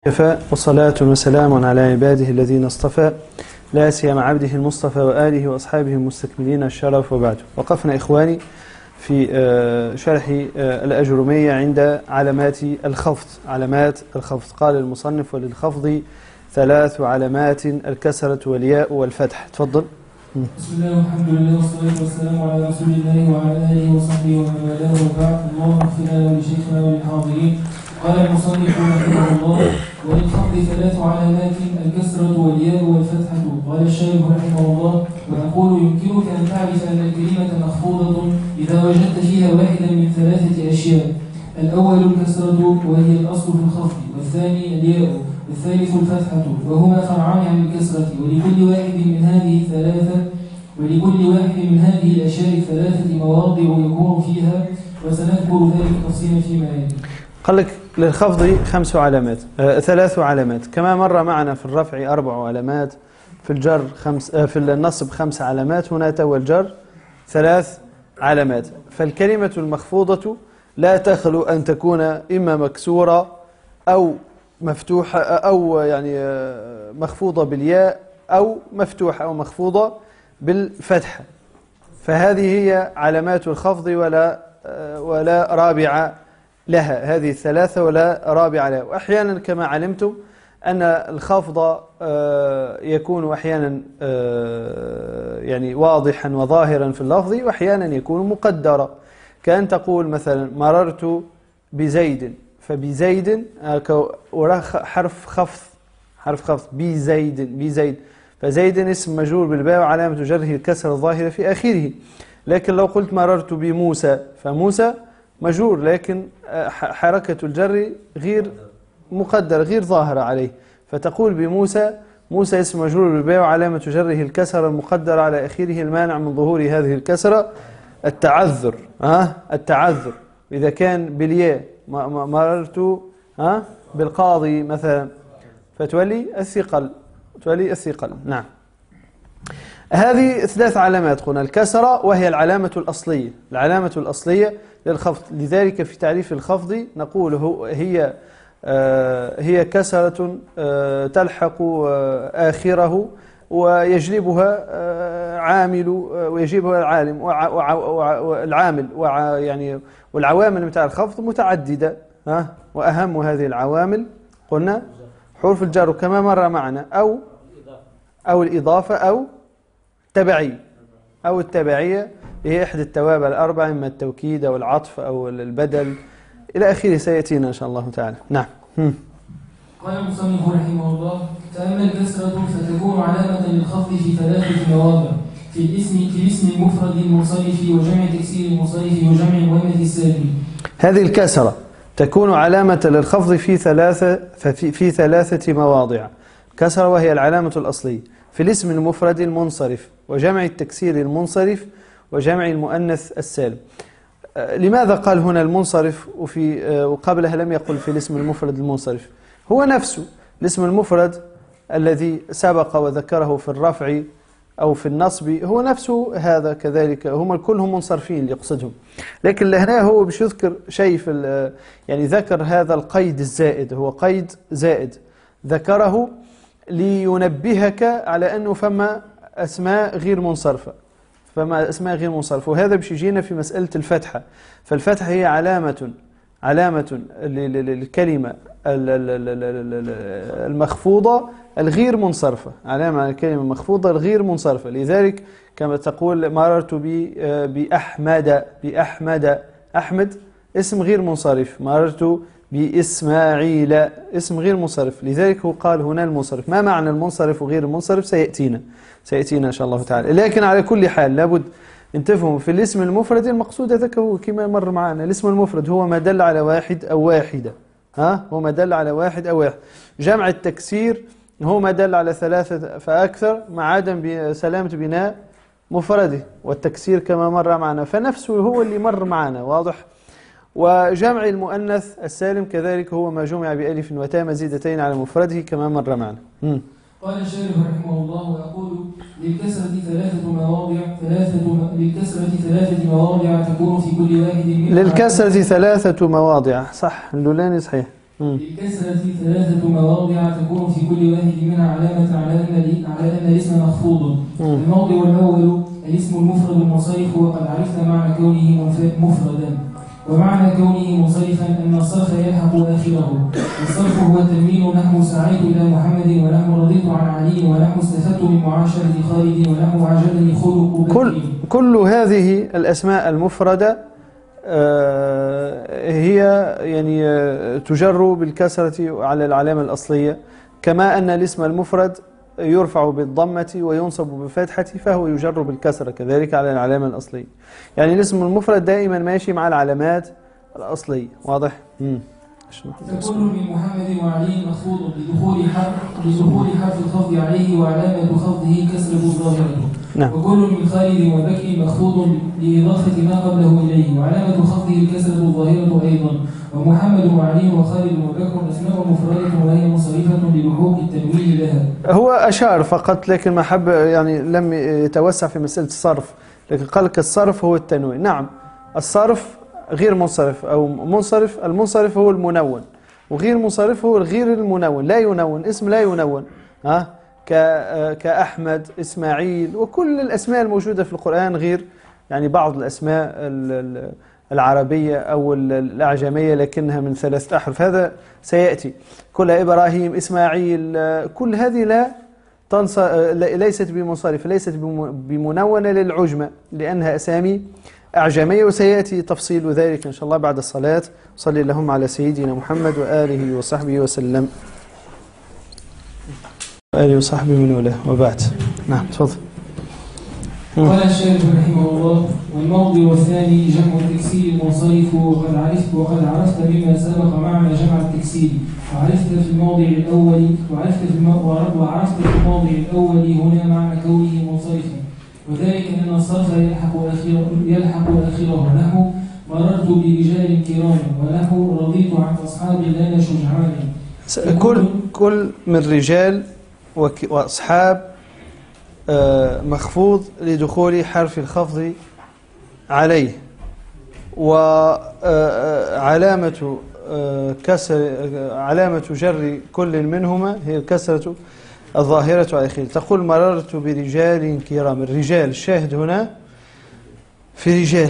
كفى وصلاة وسلام على عباده الذين اصطفى لا سيما عبده المصطفى وآله وأصحابه المستكملين الشرف وبعد. وقفنا إخواني في شرح الأجرمية عند علامات الخفض. علامات الخفض قال المصنف: وللخفض ثلاث علامات: الكسرة والياء والفتح. تفضل. بسم الله والحمد لله والصلاة والسلام على رسول الله وعلى آله وصحبه ومن والاه وبعد. اللهم اغفر لنا ولشيخنا وللحاضرين. قال المصنف رحمه الله: وللخفض ثلاث علامات: الكسرة والياء والفتحة. قال الشارح رحمه الله: وأقول يمكنك أن تعرف أن الكلمة مخفوضة إذا وجدت فيها واحدا من ثلاثة أشياء: الأول الكسرة وهي الأصل في الخفض، والثاني الياء، والثالث الفتحة، وهما فرعان عن الكسرة. ولكل واحد من هذه الأشياء ثلاثة مواضع يكون فيها، وسنذكر ذلك تفصيلا فيما يلي. قال لك للخفض خمس علامات، ثلاث علامات، كما مر معنا في الرفع 4 علامات، في الجر في النصب 5 علامات، هنا تو الجر 3 علامات. فالكلمة المخفوضة لا تخلو أن تكون إما مكسورة أو مفتوحة، أو يعني مخفوضة بالياء، أو مفتوحة أو مخفوضة بالفتحة. فهذه هي علامات الخفض ولا رابع لها، هذه الثلاثة ولا رابع لها. وأحيانا كما علمتم أن الخفض يكون أحيانا يعني واضحا وظاهرا في اللفظ، وأحيانا يكون مقدرا، كأن تقول مثلا: مررت بزيد، فبزيد حرف خفض بزيد، فزيد اسم مجرور بالباء وعلامة جره الكسر الظاهرة في آخره. لكن لو قلت مررت بموسى، فموسى مجرور، لكن حركة الجر غير مقدر، غير ظاهرة عليه، فتقول بموسى. موسى اسم مجرور بالباء وعلامة جره الكسر المقدر على آخره، المانع من ظهور هذه الكسرة التعذر. التعذر. إذا كان بالياء مررت بالقاضي مثلا، فتولي الثقل. نعم. هذه 3 علامات قلنا: الكسرة وهي العلامة الأصلية للخفض. لذلك في تعريف الخفض نقول هي كسرة تلحق آخره ويجلبها العالم والعامل، يعني والعوامل متاع الخفض متعددة. وأهم هذه العوامل قلنا حروف الجر كما مر معنا، أو الإضافة، أو التبعية، هي إحدى التوابع ال4: إما التوكيد أو العطف أو البدل إلى آخره، سيأتينا إن شاء الله تعالى. نعم. قال المصنف رحمه الله: فأما الكسرة فتكون علامة للخفض في 3 مواضع: في الاسم المفرد المنصرف، وجمع تكسير المنصرف، وجمع المؤنث السالم. هذه الكسرة تكون علامة للخفض في 3 مواضع: كسرة وهي العلامة الأصلية، في الاسم المفرد المنصرف، وجمع التكسير المنصرف، وجمع المؤنث السالم. لماذا قال هنا المنصرف وقبلها لم يقل في الاسم المفرد المنصرف؟ هو نفسه الاسم المفرد الذي سبق وذكره في الرفع أو في النصب، هو نفسه هذا كذلك، هم كلهم منصرفين يقصدهم. لكن هنا هو مش يذكر شيء يعني ذكر هذا القيد الزائد، هو قيد زائد ذكره لينبهك على أنه فما أسماء غير منصرفة، وهذا باش يجينا في مسألة الفتحة. فالفتحة هي علامة للكلمة المخفوضة الغير منصرفة، علامة الكلمة المخفوضة الغير منصرفة. لذلك كما تقول: مررت بأحمد، أحمد اسم غير منصرف. مررت بإسماعيل اسم غير منصرف. لذلك هو قال هنا المنصرف. ما معنى المنصرف وغير المنصرف سيأتينا إن شاء الله تعالى. لكن على كل حال لابد أن تفهم في الاسم المفرد المقصود هذاك هو كما مر معنا. الاسم المفرد هو ما دل على واحد أو واحدة، هو ما دل على واحد أو واحد. جمع التكسير هو ما دل على 3 فأكثر، مع عدم سلامة بناء مفرده، والتكسير كما مر معنا فنفسه هو اللي مر معنا، واضح. وجمع المؤنث السالم كذلك هو ما جمع بألف وتاء مزيدتين على مفرده كما مر معنا. قال الشارح رحمه الله: ويقول: للكسرة 3 مواضع تكون في كل واحد منها. للكسرة 3 مواضع، صح، اللولاني صحيح. للكسرة 3 مواضع تكون في كل واحد منها علامة على أن الاسم مخفوض. الموضع الأول الاسم المفرد المنصرف، وقد عرفت معنى كونه مفردا، ومعنى كونه منصرفا أن الصرف يلحق آخره. والصرف هو التنوين، نحو سعيت إلى محمد، ونحو رضيت عن علي، ونحو استفدت من معاشرة خالد، ونحو عجبني خلق بكر. كل هذه الأسماء المفردة هي يعني تجر بالكسرة على العلامة الأصلية، كما أن الاسم المفرد يرفع بالضمة وينصب بالفتحة فهو يجر بالكسرة كذلك على العلامة الأصلية. يعني الاسم المفرد دائما ماشي مع العلامات الأصلية. واضح؟ فكل من محمد وعلي مخفوض لدخول حرف الخفض عليه، وعلامة خفضه كسرة ظاهرة. نعم. وكل من خالد وبكر مخفوض لإضافة ما قبله إليه، وعلامة خفضه الكسرة الظاهرة أيضا. ومحمد وعلي وخالد وبكر أسماء مفردة وهي منصرفة للحوق التنوين لها. هو أشار فقط، لكن ما حب يعني لم يتوسع في مسألة الصرف، لكن قال لك الصرف هو التنوين. نعم، الصرف غير منصرف أو منصرف. المنصرف هو المنون، وغير منصرف هو الغير المنون. لا ينون، اسم لا ينون، كأحمد، إسماعيل، وكل الأسماء الموجودة في القرآن، غير يعني بعض الأسماء العربية أو الأعجمية لكنها من 3 أحرف، هذا سيأتي. كل إبراهيم، إسماعيل، كل هذه ليست بمنصرفة، ليست بمنونة للعجمة، لأنها أسامي أعجمية، وسيأتي تفصيل ذلك إن شاء الله بعد الصلاة. صلي اللهم على سيدنا محمد وآله وصحبه وسلم، وآله وصحبه من وله، وبعد. نعم، تفضل. قال الشيخ رحمه الله: والموضع الثاني جمع التكسير المنصرف، وقد عرفت مما سبق معنى جمع التكسير، وعرفت في الموضع الأول هنا معنى كونه منصرفا، وذلك أن الصرف يلحق آخره، نحو مررت برجال كرام، ونحو رضيت عن أصحاب لنا شجعان. كل من رجال وأصحاب مخفوض لدخول حرف الخفض عليه، وعلامة علامة جر كل منهما هي الكسرة الظاهرة على آخره. تقول مررت برجال كرام. الرجال الشاهد هنا في رجال،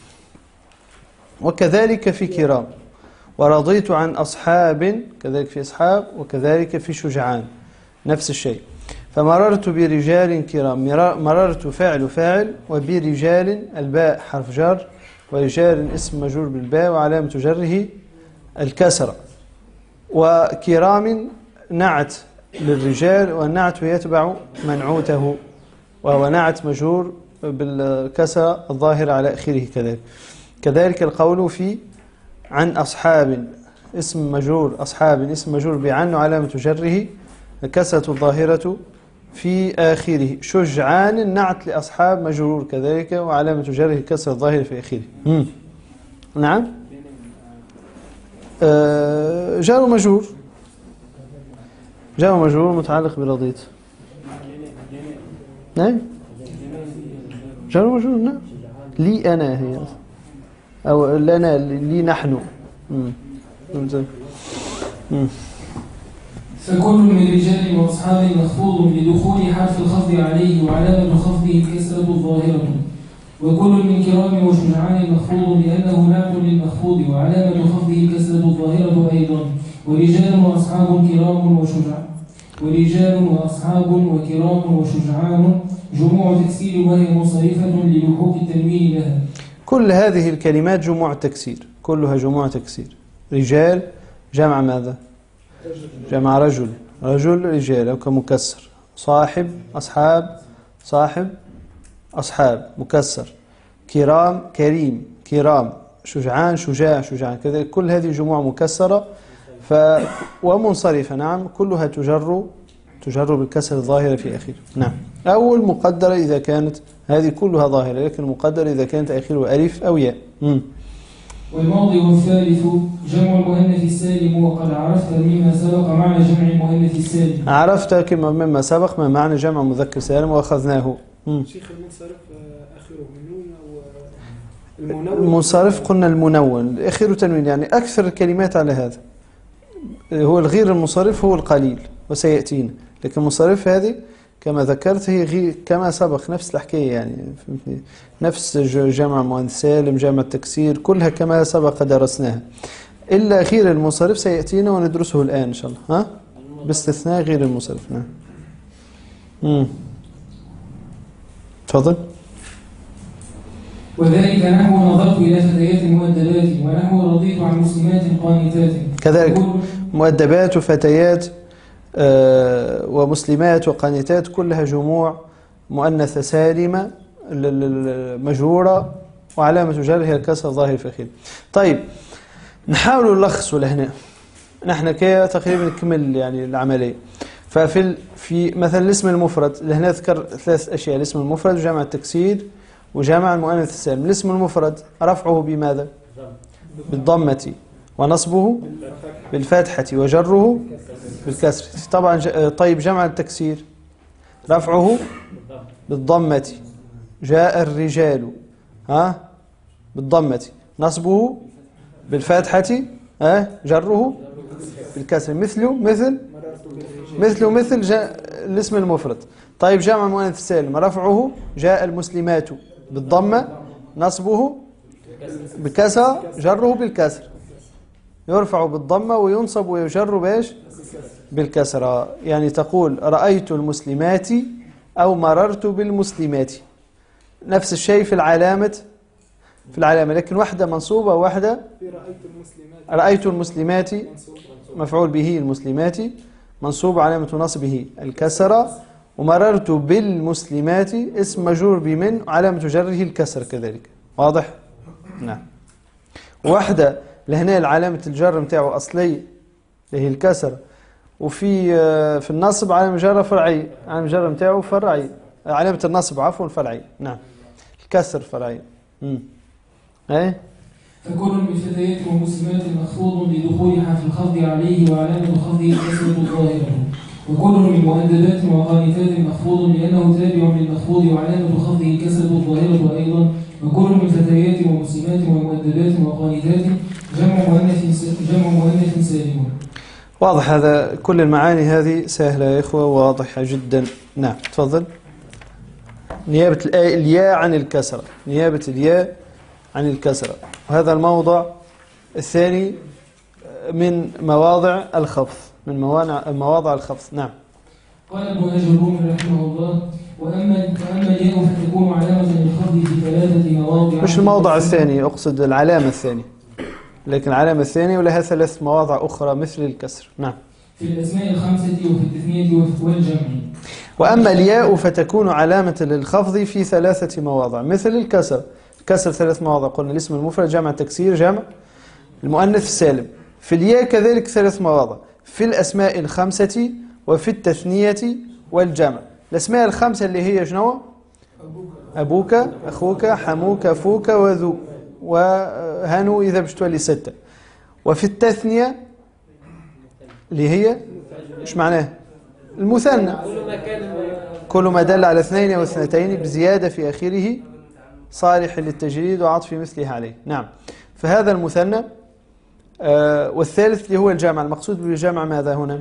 وكذلك في كرام. ورضيت عن أصحاب، كذلك في أصحاب، وكذلك في شجعان، نفس الشيء. فمررت برجال كرام، مررت فاعل، وبرجال الباء حرف جر، ورجال اسم مجرور بالباء وعلامة جره الكسرة. وكرام نعت للرجال، والنعت يتبع منعوته، وهو نعت مجرور بالكسرة الظاهرة على آخره. كذلك القول في عن أصحاب، اسم مجرور، أصحاب اسم مجرور بعن وعلامة جره الكسرة الظاهرة في آخره. شجعان نعت لأصحاب مجرور كذلك وعلامة جره الكسرة الظاهرة في آخره. نعم، جار ومجرور، جار ومجرور متعلق برضيت. نعم، جار ومجرور. نعم، لي أنا هي، أو لنا، لي نحن. فكل من رجال وأصحاب مخفوض لدخول حرف الخفض عليه، وعلامة خفضه الكسرة الظاهرة. وكل من كرام وشجعان مخفوض لأنه نعت للمخفوض، وعلامة خفضه الكسرة الظاهرة أيضا. ورجال وأصحاب كرام وشجعان، ورجال وأصحاب وكرام وشجعان جموع تكسير، وهي منصرفة للحوق التنوين لها. كل هذه الكلمات جموع تكسير، كلها جموع تكسير. رجال جمع ماذا؟ جمع رجل، رجل رجال أو كمكسر. صاحب أصحاب، صاحب أصحاب مكسر. كرام كريم، كرام. شجعان شجاع، شجعان. كذلك كل هذه جموع مكسرة ومنصرفة. نعم، كلها تجر بالكسر الظاهرة في آخره. نعم، أو المقدرة إذا كانت هذه كلها ظاهرة، لكن المقدرة إذا كانت آخره ألف أو ياء. والموضع الثالث جمع المؤنث السالم، وقد عرفت مما سبق معنى جمع المؤنث السالم. عرفت كما مما سبق ما معنى جمع مذكر سالم وأخذناه. شيخ المنصرف آخره منون أو المنون؟ المنصرف قلنا المنون، آخره تنوين، يعني أكثر الكلمات على هذا. هو الغير المنصرف هو القليل وسيأتينا، لكن المنصرف هذه كما ذكرت هي غير كما سبق نفس الحكاية يعني فهمتني، نفس جمع مؤنث سالم جمع التكسير كلها كما سبق درسناها، إلا غير المنصرف سيأتينا وندرسه الآن إن شاء الله، ها باستثناء غير المنصرف. نعم. تفضل. وذلك نحو نظرت إلى فتيات مؤدبات ونحو رضيت عن مسلمات قانتات. كذلك مؤدبات وفتيات ومسلمات وقانتات كلها جموع مؤنثة سالمة مجرورة وعلامة جرها الكسر الظاهر في الأخير. طيب نحاول نلخص لهنا، نحن كي تقريبا نكمل يعني العملية. في مثلا الاسم المفرد لهنا ذكر 3 أشياء: الاسم المفرد وجمع التكسير وجمع المؤنث السالم. الاسم المفرد رفعه بماذا؟ بالضمة، ونصبه بالفتحة، وجره بالكسر. طبعا طيب جمع التكسير رفعه بالضمة، جاء الرجال بالضمة، نصبه بالفتحة، جره بالكسر، مثل الاسم المفرد. طيب جمع المؤنث السالم رفعه جاء المسلمات بالضمة، نصبه بكسر، جره بالكسر، يرفع بالضمة وينصب ويجر بايش؟ بالكسرة. يعني تقول رأيت المسلمات أو مررت بالمسلمات، نفس الشيء في العلامة، لكن واحدة منصوبة وواحدة رأيت المسلمات مفعول به المسلمات منصوب علامة نصبه الكسرة، ومررت بالمسلمات اسم مجرور بمن علامة جره الكسر كذلك. واضح؟ نعم. واحدة لهنا العلامة الجر متاعه أصلي اللي هي الكسر، وفي النصب علامة جر فرعي، علامة جر متاعه فرعي، علامة النصب عفوا فرعي. نعم الكسر فرعي. فكل من فتيات ومسلمات مخفوض لدخولها في الخفض عليه وعلامة خفضه الكسرة الظاهرة، وكل من مؤدبات وقانتات مخفوض لأنه تابع للمخفوض وعلامة خفضه الكسرة الظاهرة أيضا، وكل من فتيات ومسلمات ومؤدبات وقانتات جمع مؤنث سالم. واضح هذا، كل المعاني هذه سهلة يا إخوة، واضحة جدا. نعم تفضل. نيابة الياء عن الكسرة، نيابة الياء عن الكسرة، وهذا الموضع الثاني من مواضع الخفض، من مواضع الخفض. نعم. قال ابن أجل رحمه الله: وأما الياء فتكون علامة للخفض في 3 مواضع. مش الموضع الثاني، أقصد العلامة الثانية، لكن العلامة الثانية ولها 3 مواضع أخرى مثل الكسر. نعم. في الأسماء ال5 وفي التثنية والجمع. وأما الياء فتكون علامة للخفض في 3 مواضع مثل الكسر. الكسر 3 مواضع، قلنا الاسم المفرد جمع التكسير جمع المؤنث السالم. في الياء كذلك 3 مواضع، في الأسماء ال5 وفي التثنية والجمع. الأسماء ال5 اللي هي شنو؟ أبوك، أخوك، حموك، فوك، وذو، وهنو إذا بشتولي 6. وفي التثنية اللي هي إيش معناه؟ المثنى، كل ما دل على 2 أو 2 بزيادة في آخره صالح للتجريد وعطف مثله عليه. نعم. فهذا المثنى. والثالث اللي هو الجمع. المقصود بالجمع ماذا هنا؟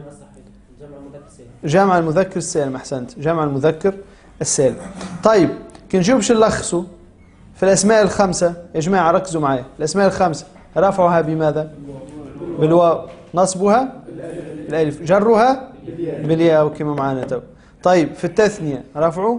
جمع المذكر السالم. أحسنت، جمع المذكر السالم. طيب كي نجيبش نلخصوا في الأسماء ال5 يا جماعة، ركزوا معي. الأسماء ال5 رفعها بماذا؟ بالواو، نصبها بالالف، جرها بالياء وكما معنا تو. طيب في التثنية رفعه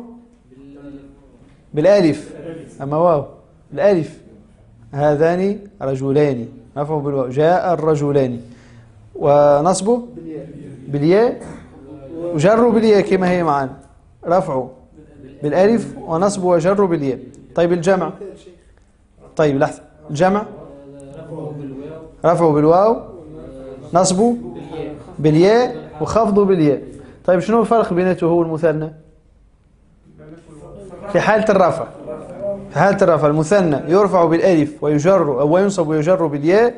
بالالف، أما واو بالالف، هذان رجلان، رفعه بالواو، جاء الرجلان، ونصبه بالياء وجره بالياء كما هي معنا، رفعه بالالف ونصبه وجره بالياء. طيب الجمع، طيب لحظة، الجمع رفعه بالواو، نصبه بالياء وخفضه بالياء. طيب شنو الفرق بينته هو المثنى؟ في حالة الرفع، في حالة الرفع المثنى يرفع بالالف ويجر أو ينصب ويجر بالياء،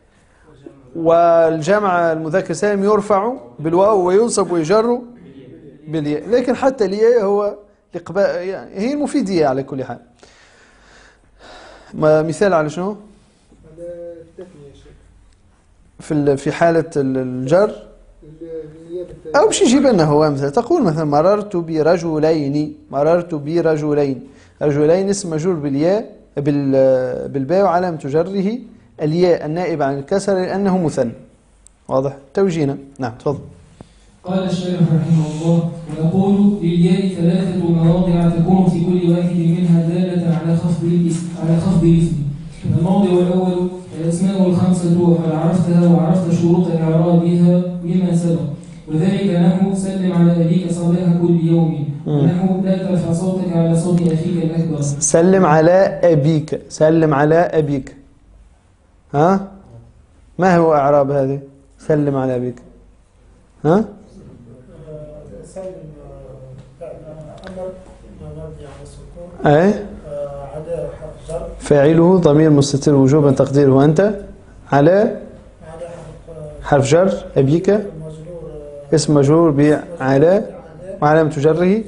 والجمع المذكر سالم يرفع بالواو وينصب ويجر بالياء. لكن حتى الياء هو يعني هي المفيدية على كل حال. مثال على شنو؟ في حالة الجر أو باش يجيب لنا هو مثلا تقول مثلا مررت برجلين، مررت برجلين، رجلين اسم مجرور بالياء بالباء وعلامة جره الياء النائب عن الكسر لأنه مثنى. واضح توجيهنا؟ نعم تفضل. قال الشارح رحمه الله: ونقول للياء 3 مواضع تكون في كل واحد منها دالة على خفض الاسم. الموضع الأول الأسماء ال5 وقد عرفتها وعرفت شروط إعرابها مما سبق، وذلك نحو سلم على أبيك صباح كل يوم، ونحو لا ترفع صوتك على صوت أخيك الأكبر. سلم على أبيك، سلم على أبيك، ها ما هو إعراب هذه؟ سلم على أبيك، ها سلم أمر مبني على السكون أي على حرف جر فاعله ضمير مستتر وجوبا تقديره أنت على حرف جر أبيك اسم مجرور بعلى وعلامة جره.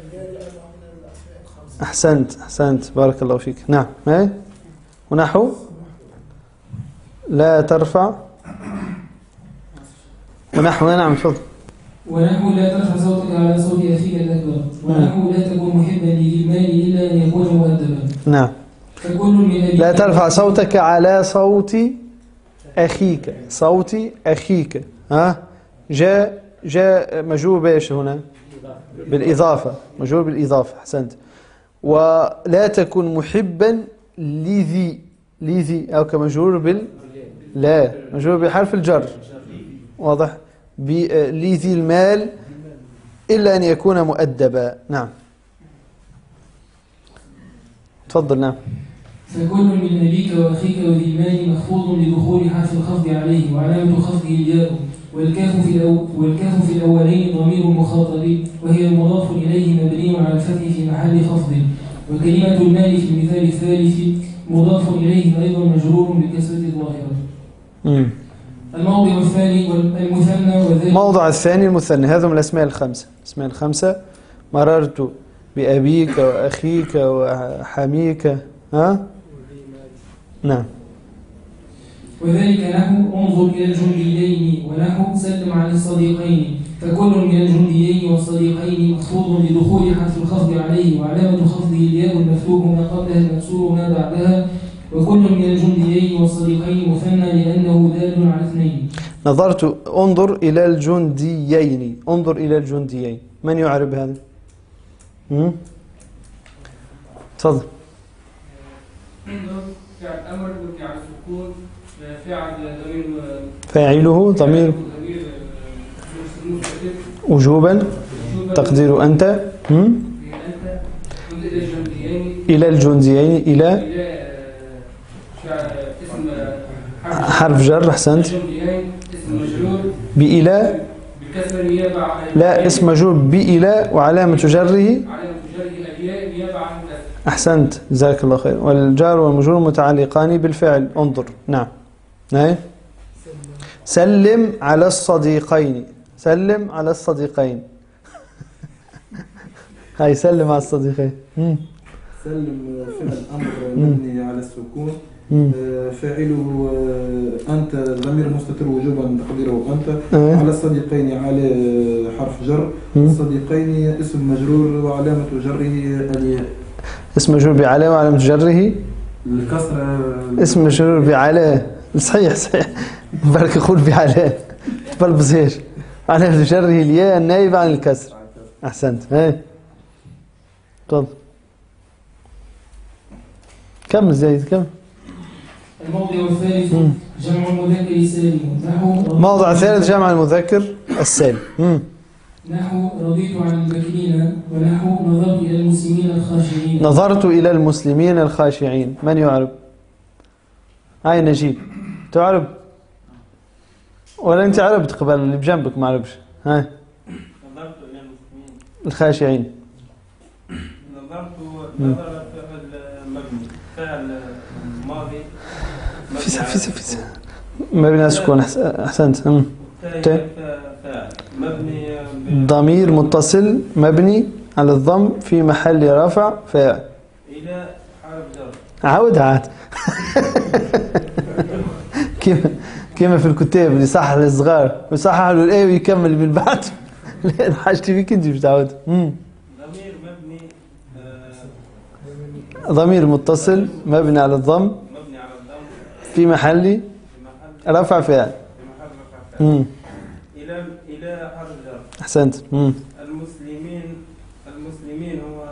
أحسنت أحسنت بارك الله فيك. نعم أي ونحو لا ترفع ونحو نعم تفضل. ونحو لا ترفع صوتك على صوت أخيك الأكبر، ونحو لا تكون محبا لذي المال إلا أن يكون مؤدبا. نعم فكل من لا ترفع صوتك على صوت أخيك، صوت أخيك، ها جاء مجرور بايش هنا؟ بالإضافة، مجرور بالإضافة. أحسنت. ولا تكن محبا لذي أو كمجرور لا مجرور بحرف الجر. واضح؟ لذي المال إلا أن يكون مؤدبا. نعم تفضل. نعم فكل من أبيك وأخيك وذي المال مخفوض لدخول حرف الخفض عليه وعلامة خفضه الياء، والكاف في الأولين ضمير مخاطب وهي المضاف إليه مبني على الفتح في محل خفض، وكلمة المال في المثال الثالث مضاف إليه أيضا مجرور بالكسرة الظاهرة. الموضع الثاني المثنى وذلك الموضع الثاني المثنى. هذا من الأسماء الخمسة. الأسماء الخمسة مررت بأبيك وأخيك وحميك، ها نعم. وذلك نحو انظر إلى الجنديين، ونحو سلم على الصديقين. فكل من الجنديين والصديقين مخفوض لدخول حرف الخفض عليه وعلامة خفضه الياء المفتوح ما قبلها المكسور ما بعدها، وكل من الجنديين والصديقين مثنى لأنه دال على اثنين. نظرت انظر إلى الجنديين، انظر إلى الجنديين، من يعرب هذا؟ تفضل. انظر فعل أمر مبني على السكون، فاعله ضمير وجوبا تقدير أنت إلى الجنديين إلى حرف جر. أحسنت. بإلى لا اسم مجرور بإلى وعلامة جره. أحسنت جزاك الله خير. والجار والمجرور متعلقان بالفعل انظر. نعم نعم. سلم على الصديقين، سلم على الصديقين. هاي سلم على الصديقين. سلم فعل أمر مبني على السكون، فاعله أنت ضمير مستتر وجوبا تقديره أنت، على الصديقين على حرف جر، الصديقين اسم مجرور وعلامة جره الياء. اسم مجرور بعلى وعلامة جره الكسر. اسم مجرور بعلى. صحيح صحيح بارك يقول بعلى بلبزيش علامة جره الياء النائبة عن الكسر. أحسنت. هاي تفضل كم زيد كم. الموضع الثالث جمع المذكر السالم. موضع الثالث جمع المذكر السالم. نحو رضيت عن البكرين، ونحو نظرت إلى المسلمين الخاشعين. نظرت إلى المسلمين الخاشعين. من يعرب؟ هاي نجيب تعرب ولا أنت عربت قبل اللي بجنبك ما عربش؟ هاي نظرت إلى المسلمين الخاشعين. نظر فعل مبني، فعل ماضي في مبني على السكون. أحسنت. مبني ضمير متصل مبني على الضم في محل رفع فاعل. إلى حرف جر. عاود عاد. كما في الكتاب اللي صحح للصغار ويصحح له الايه ويكمل من بعد. لا حاجتي فيك انت مش تعود. ضمير مبني ضمير متصل مبني على الضم مبني على الضم في محل رفع فاعل. إلى حرف جر. احسنت. المسلمين هو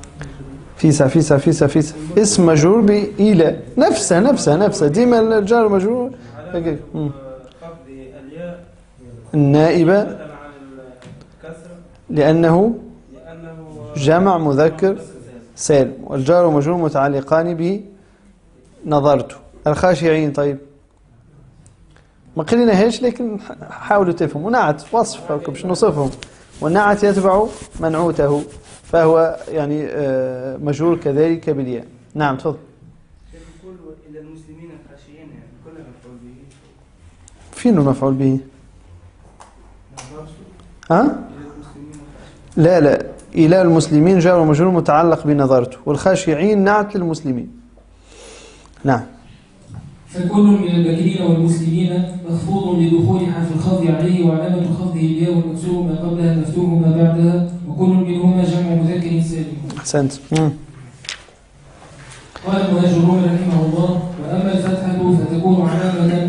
فيسا اسم مجرور بإلى نفسها ديما الجار مجرور. خفض الياء النائبة بدلا عن الكسر لأنه لأنه جمع مذكر سالم والجار ومجرور متعلقان به نظرت. الخاشعين طيب ما قلناهاش لكن حاولوا تفهموا. نعت وصف باش نوصفهم والنعت يتبع منعوته فهو يعني مجرور كذلك بالياء. نعم تفضل. يقول إلى المسلمين الخاشعين يعني كلها مفعول به. فين المفعول به؟ ها؟ لا إلى المسلمين جار ومجرور متعلق بنظرته والخاشعين نعت للمسلمين. نعم. فكل من الباكرين والمسلمين مخفوض لدخول حرف الخفض عليه وعلامة خفضه الياء والمكسور ما قبلها المفتوح ما بعدها وكل منهما جمع مذكر سالم. أحسنت. قال المهاجرون رحمه الله وأما الفتحة فتكون علامة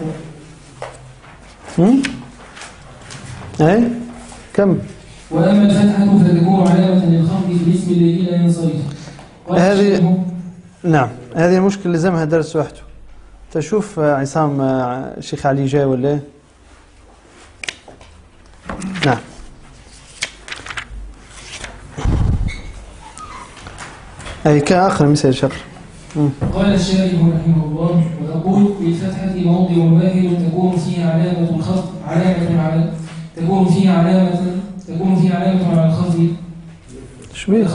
أي كم؟ وأما الفتحة فتكون علامة للخفض في الاسم الذي لا ينصرف. هذه نعم هذه المشكلة لزمها درس وحده. تشوف عصام الشيخ علي جاي ولا ايه؟ نعم. أي كان آخر مثال شقر. قال الشارح رحمه الله وأقول بالفتحة موضع واحد تكون فيه علامة الخفض تكون فيه علامة على الخفض. شبيه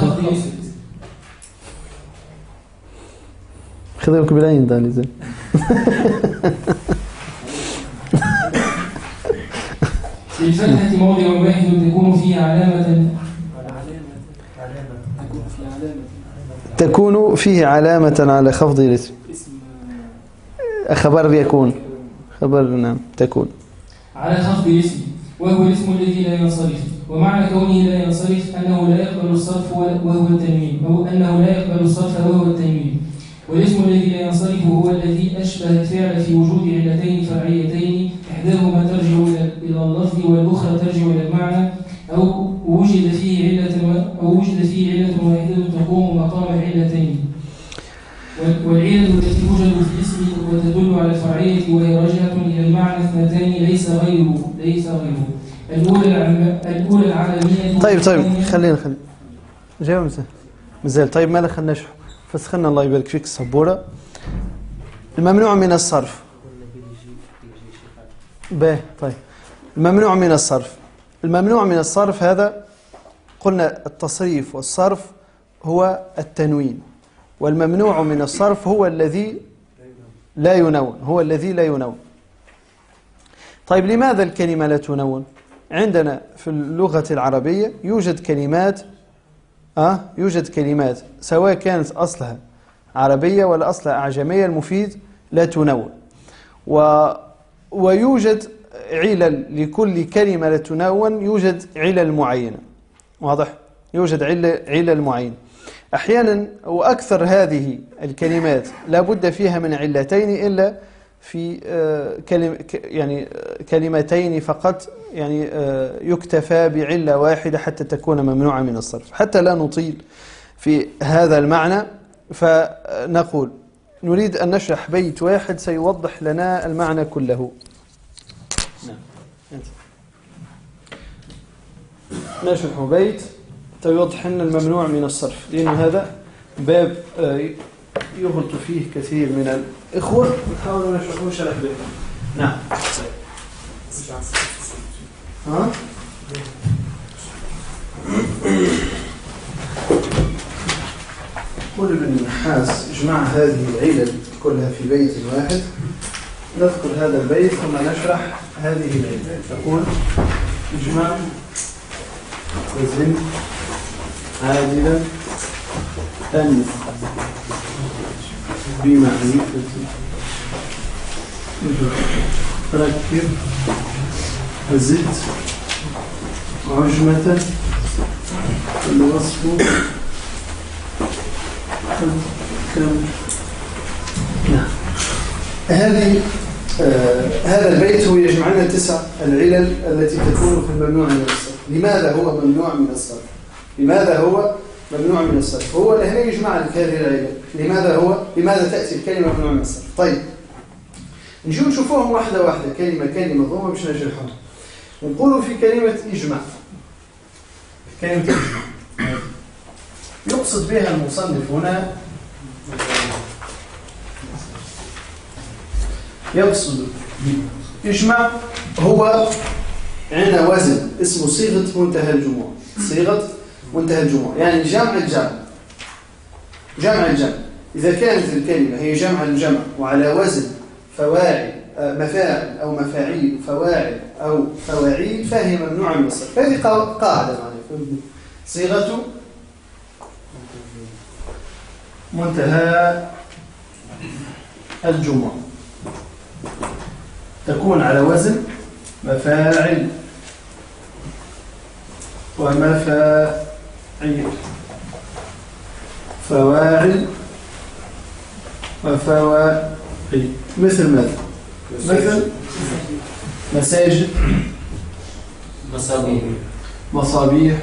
خذوك بالعين ده لازم. بالفتحة موضع واحد تكون فيه تكون فيه علامة على خفض الاسم. خبر يكون خبر نعم تكون على خفض الاسم وهو الاسم الذي لا ينصرف. ومعنى كونه لا ينصرف أنه لا يقبل الصرف وهو التنوين أو أنه لا يقبل الصرف وهو التنوين. والاسم الذي لا ينصرف هو الذي أشبه الفعل في وجود علتين فرعيتين إحداهما ترجع إلى اللفظ والأخرى ترجع إلى المعنى أو وجد فيه علة واحدة تقوم مقام العلتين. والعلة التي توجد في الاسم وتدل على الفرعية وهي راجعة إلى المعنى اثنتان ليس غيره. الأولى العالمية. طيب خلينا جاوب مازال. طيب ما خلناش فسخنا الله يبارك فيك السبورة. الممنوع من الصرف. طيب الممنوع من الصرف هذا قلنا التصريف والصرف هو التنوين والممنوع من الصرف هو الذي لا ينون. طيب لماذا الكلمة لا تنون؟ عندنا في اللغة العربية يوجد كلمات سواء كانت أصلها عربية ولا أصلها أعجمية المفيد لا تنون ويوجد علل لكل كلمة لا تنون. يوجد علل معينة واضح؟ يوجد علل معينة. أحيانا وأكثر هذه الكلمات لا بد فيها من علتين إلا في كلمتين فقط يعني يكتفى بعلة واحدة حتى تكون ممنوعة من الصرف. حتى لا نطيل في هذا المعنى فنقول نريد أن نشرح بيت واحد سيوضح لنا المعنى كله. نشرح بيت يوضح لنا الممنوع من الصرف لأن هذا باب يغلط فيه كثير من الإخوة. نحاول نشرحه شرح بيت. نعم. قل ابن النحاس اجمع هذه العلل كلها في بيت واحد. نذكر هذا البيت ثم نشرح هذه العلل. تقول اجمع وزن عادلا أن بمعرفة ركب زد عجمة الوصف كم. نعم. هذا البيت هو يجمع لنا 9 العلل التي تكون في الممنوع من الصرف. لماذا هو ممنوع من الصرف؟ لماذا هو ممنوع من الصرف؟ هو هنا يجمع لك هذه العلل. لماذا تأتي الكلمة ممنوع من الصرف؟ طيب نجي نشوفوهم واحدة واحدة كلمة ضمة باش نشرحهم. نقولوا في كلمة إجمع، كلمة إجمع يقصد بها المصنف هنا، يقصد إجمع هو عندنا وزن اسمه صيغة منتهى الجموع. صيغة منتهى الجموع يعني جمع الجمع. جمع الجمع إذا كانت الكلمة هي جمع الجمع وعلى وزن فواعل مفاعل أو مفاعيل، فواعل أو فواعيل، فهي ممنوعة من الصرف. هذه قاعدة معناها. صيغة منتهى الجموع تكون على وزن مفاعل ومفاعيل، فواعل وفواعل. مثل ماذا؟ مثل مساجد، مصابيح،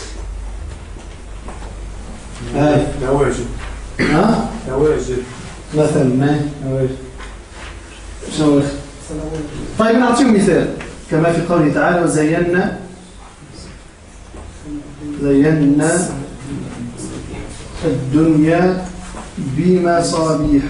نواجد، نواجد مثلا ما نواجد. شنو؟ طيب نعطيهم مثال كما في قوله تعالى وزينا الدنيا بمصابيح.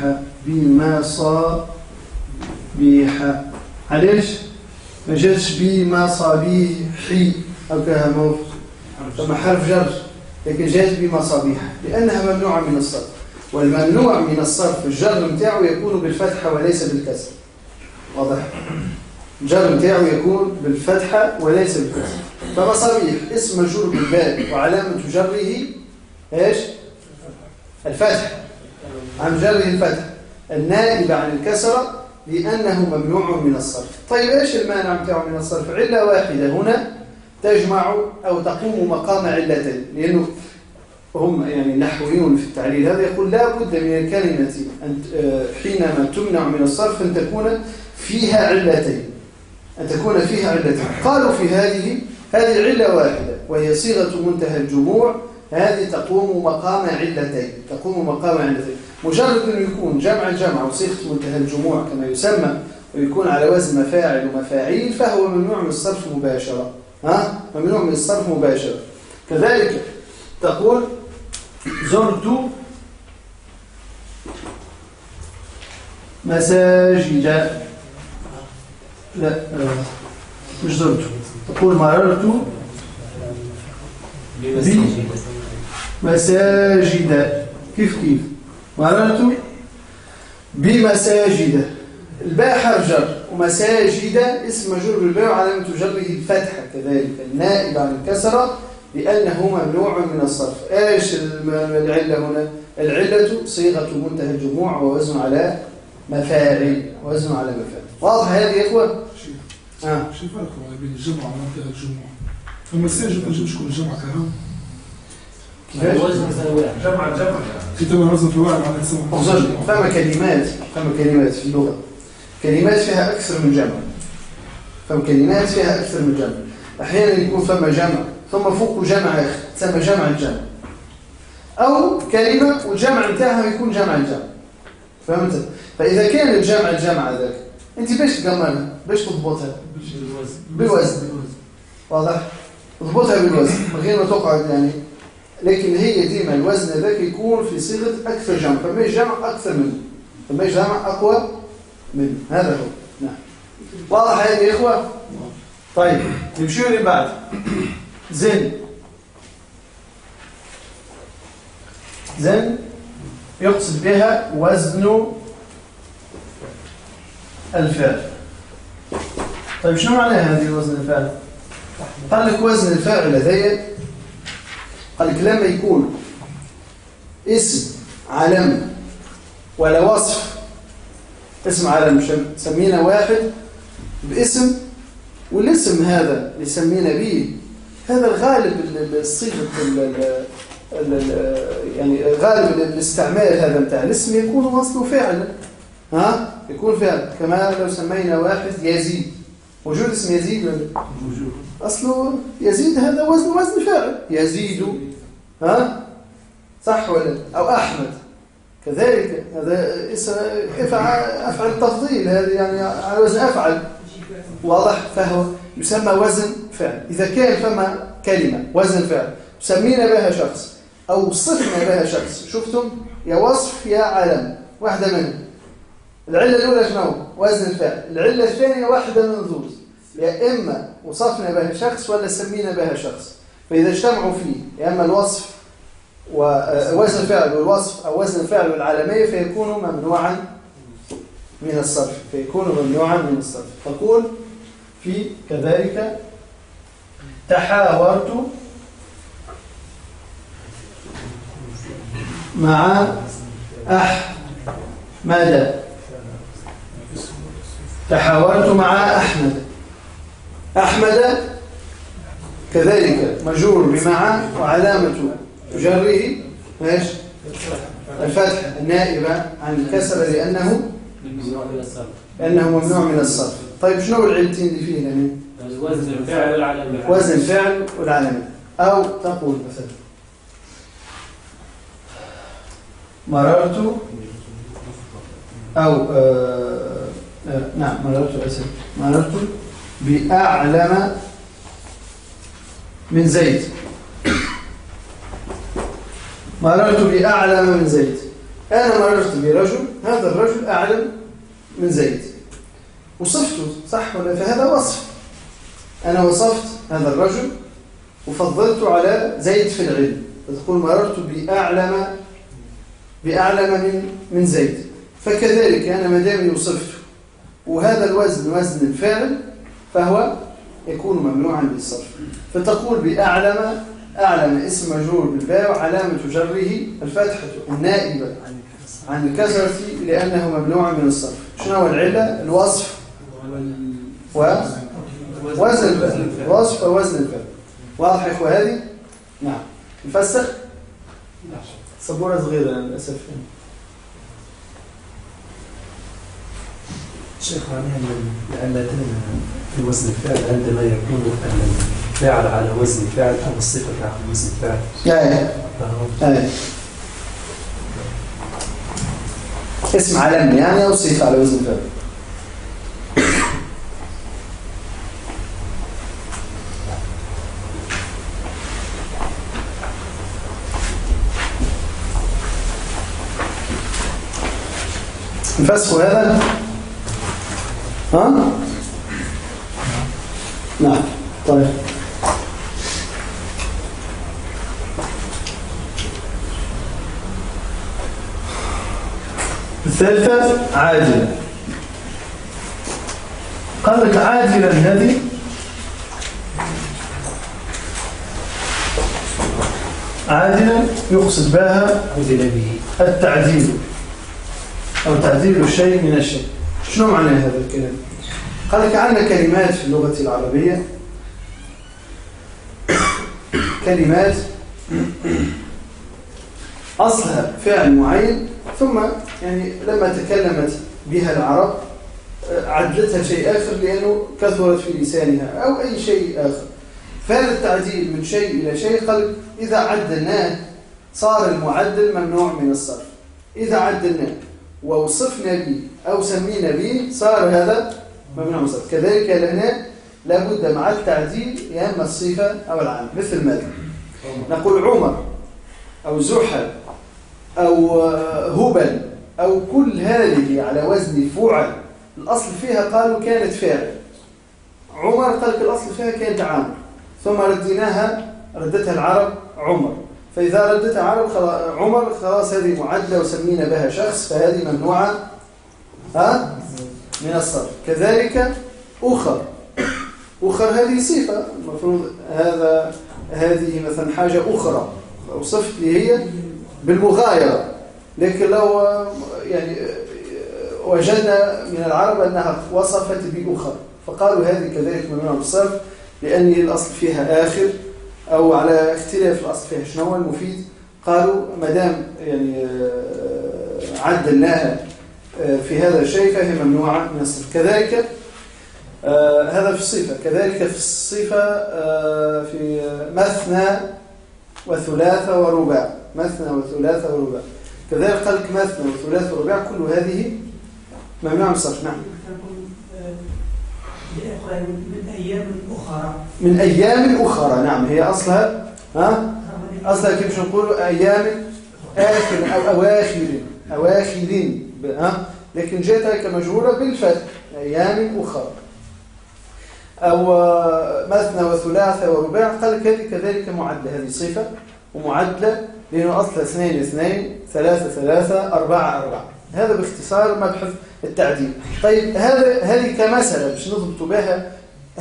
علاش ما جاتش بمصابيح او كهموف؟ ثم حرف جر لكن جات بمصابيح لانها ممنوعه من الصرف، والممنوع من الصرف الجر نتاعو يكون بالفتحه وليس بالكسر. واضح؟ الجر نتاعو يكون بالفتحه وليس بالكسر. فمصابيح اسم مجرور بالباء وعلامه جره ايش؟ الفتح، عن جره الفتح النائب عن الكسره لأنه ممنوع من الصرف. طيب إيش المانع بتاعه من الصرف؟ علة واحدة هنا تجمع أو تقوم مقام علتين، لأنه هم يعني نحويون في التعليل هذا يقول لا بد من الكلمة حينما تمنع من الصرف أن تكون فيها علتين، قالوا في هذه علة واحدة وهي صيغة منتهى الجموع، هذه تقوم مقام علتين. مجرد أن يكون جمع الجمع وصيغة منتهى الجموع كما يسمى ويكون على وزن مفاعل ومفاعيل فهو ممنوع من الصرف مباشرة. ممنوع من الصرف مباشرة. كذلك تقول زرت مساجد، لا مش زرت، تقول مررت بمساجد. كيف مررت بمساجد، الباء حرف جر ومساجد اسم مجرور بالباء وعلامة جره الفتحة كذلك النائب عن الكسرة لأنه ممنوع من الصرف. ايش العلة هنا؟ العلة صيغة منتهى الجموع ووزن على مفاعل. واضح هذه يا اخوة؟ شو الفرق بين الجمع ومنتهى الجموع؟ المساجد ما جابش كل جمع كلام جمع في تمام وزن فواعل على السمع. فما كلمات في اللغة كلمات فيها أكثر من جمع. أحيانا يكون فما جمع ثم فوق جمع آخر تسمى جمع الجمع، أو كلمة والجمع نتاعها يكون جمع الجمع. فهمت؟ فإذا كان الجمع ذاك أنت باش تقمرها باش تضبطها بالوزن. واضح؟ تضبطها بالوزن من غير ما تقعد يعني، لكن هي ديما الوزن ذاك يكون في صيغة أكثر جمع، فما جمع أكثر منه، فما جمع أقوى منه. هذا هو. نعم. واضح هذه يا إخوة؟ طيب نمشيو اللي بعد. زن يقصد بها وزن الفعل. طيب شنو معنى هذه وزن الفعل؟ قال لك وزن الفعل لدي، قال لك لما يكون اسم علم ولا وصف، اسم علم سمينا واحد باسم، والاسم هذا اللي سمينا به هذا الغالب الصيغة يعني غالب الاستعمال هذا متاع الاسم يكون أصله فعل، يكون فعل. كما لو سمينا واحد يزيد، وجود اسم يزيد موجود، أصله يزيد هذا وزن فعل، يزيد، صح ولا؟ أو أحمد كذلك، هذا اسم أفعل تفضيل، هذا يعني على وزن أفعل، واضح؟ فهو يسمى وزن فعل. إذا كان فما كلمة وزن فعل سمينا بها شخص أو وصفنا بها شخص، شفتم؟ يا وصف يا علم، واحدة منهم. العلة الأولى شنو؟ وزن فعل. العلة الثانية واحدة من ذوز، يا إما وصفنا بها شخص ولا سمينا بها شخص. فإذا اجتمعوا فيه يا إما الوصف ووزن فعل والوصف أو وزن فعل والعلمية فيكون ممنوعا من الصرف، تقول في كذلك تحاورت مع أحمد، تحاورت مع أحمد كذلك مجرور بمع، وعلامة جره ايش؟ الفتح النائبة عن الكسر لأنه ممنوع من الصرف. طيب شنو العلتين اللي فيه يعني؟ وزن الفعل والعلامة. وزن الفعل والعلامة. أو تقول مثلا مررت أو نعم مررت بأعلم من زيد، مررت بأعلم من زيد. أنا مررت برجل، هذا الرجل أعلم من زيد، وصفته صح ولا؟ فهذا وصف، أنا وصفت هذا الرجل وفضلت على زيد في العلم، فتقول مررت بأعلم من زيد. فكذلك أنا ما دام وصفته وهذا الوزن وزن الفعل فهو يكون ممنوعا بالصرف. فتقول بأعلم، أعلم اسم مجرور بالباء وعلامة جره الفتحة النائبة عن الكسرة لأنه ممنوع من الصرف. شنو هو العلة؟ الوصف ووزن الفعل، الوصف ووزن الفعل. واضح يا إخوة هذه؟ نعم. نفسر؟ صبورة صغيرة للأسف. شيخ معناها العلتين في وزن الفعل عندما يكون الفاعل على وزن الفعل أو الصفة على وزن الفعل. اسم علم يعني أو صفة على وزن الفعل. نفسخ هذا؟ نعم. طيب الثالثة عاجلة. قال لك عاجلا هذه عاجلا يقصد بها التعديل أو تعديل الشيء من الشيء. شنو معنى هذا الكلام؟ قال لك عندنا كلمات في اللغة العربية، كلمات أصلها فعل معين ثم يعني لما تكلمت بها العرب عدلتها شيء آخر لأنه كثرت في لسانها أو أي شيء آخر. فهذا التعديل من شيء إلى شيء قال إذا عدلناه صار المعدل ممنوع من الصرف. إذا عدلناه ووصفنا به أو سمينا به صار هذا ممنوع من الصرف. كذلك لهنا لابد مع التعديل يا إما الصفة أو العامل. مثل ماذا؟ نقول عمر أو زحل أو هبل أو كل هذه على وزن فعل الأصل فيها قالوا كانت فاعل. عمر قال الأصل فيها كانت عامر ثم ردتها العرب عمر. فإذا ردتها عمر خلاص هذه معدلة وسمينا بها شخص فهذه ممنوعة من الصرف. كذلك أخر هذه صفة المفروض هذه مثلا حاجة أخرى وصفت لي هي بالمغايرة، لكن لو يعني وجدنا من العرب أنها وصفت بأخر فقالوا هذه كذلك ممنوع بالصرف لأن الأصل فيها آخر، أو على اختلاف الأصل فيها شنو هو المفيد. قالوا ما دام يعني عدلناها في هذا الشيء فهي ممنوعة من الصرف. كذلك هذا في الصفة. كذلك في الصفة في مثنى وثلاث ورباع. مثنى وثلاث ورباع كذلك قال لك مثنى وثلاث ورباع كل هذه ممنوع من الصرف. نعم. من أيام أخرى. من أيام أخرى. نعم هي أصلها أصلها كيف نقول أيام آخر أو أواخر لكن جاءتها كمجرورة بالفتح أيام أخرى. أو مثنى وثلاثة ورباع قال لك هذه كذلك معدلة، هذه صفة ومعدلة لأنه أصلها 2 2 3 3 4 4. هذا باختصار مبحث التعديل. طيب هذه كمسألة باش نضبط بها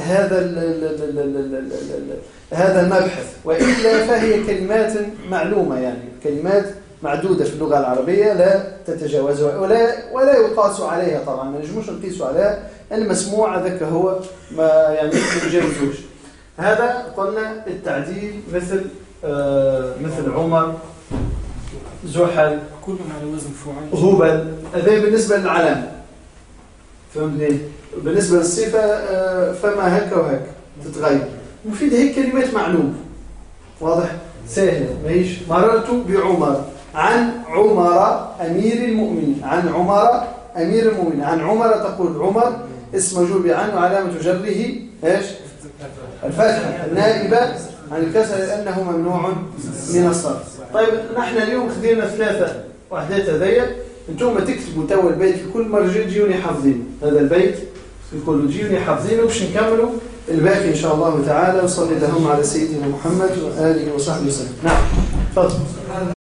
هذا المبحث، وإلا فهي كلمات معلومة، يعني كلمات معدودة في اللغة العربية لا تتجاوزها ولا يقاس عليها. طبعا ما نجموش نقيس عليها، المسموع ذاك هو ما يعني يجوزوش. هذا قلنا التعديل مثل عمر، زحل، كلهم على وزن فعال، هبل. هذا بالنسبة للعلامة، فهمتني؟ بالنسبة للصفة فما هكا وهكا تتغير. مفيد هيك كلمات معلومة واضح سهلة. ماهيش مررت بعمر، عن عمر أمير المؤمنين، عن عمر أمير المؤمنين، عن عمر تقول عمر اسم مجرور بعن وعلامة جره ايش؟ الفتحة النائبة عن الكسر لأنه ممنوع من الصرف. طيب نحن اليوم خدينا 3 وحدات هذيا. انتم تكتبوا توا البيت لكل مرة تجيوني حافظين هذا البيت الكل، تجيوني حافظينه باش نكملوا الباقي إن شاء الله تعالى. وصلي اللهم على سيدنا محمد وآله وصحبه وسلم. نعم تفضل.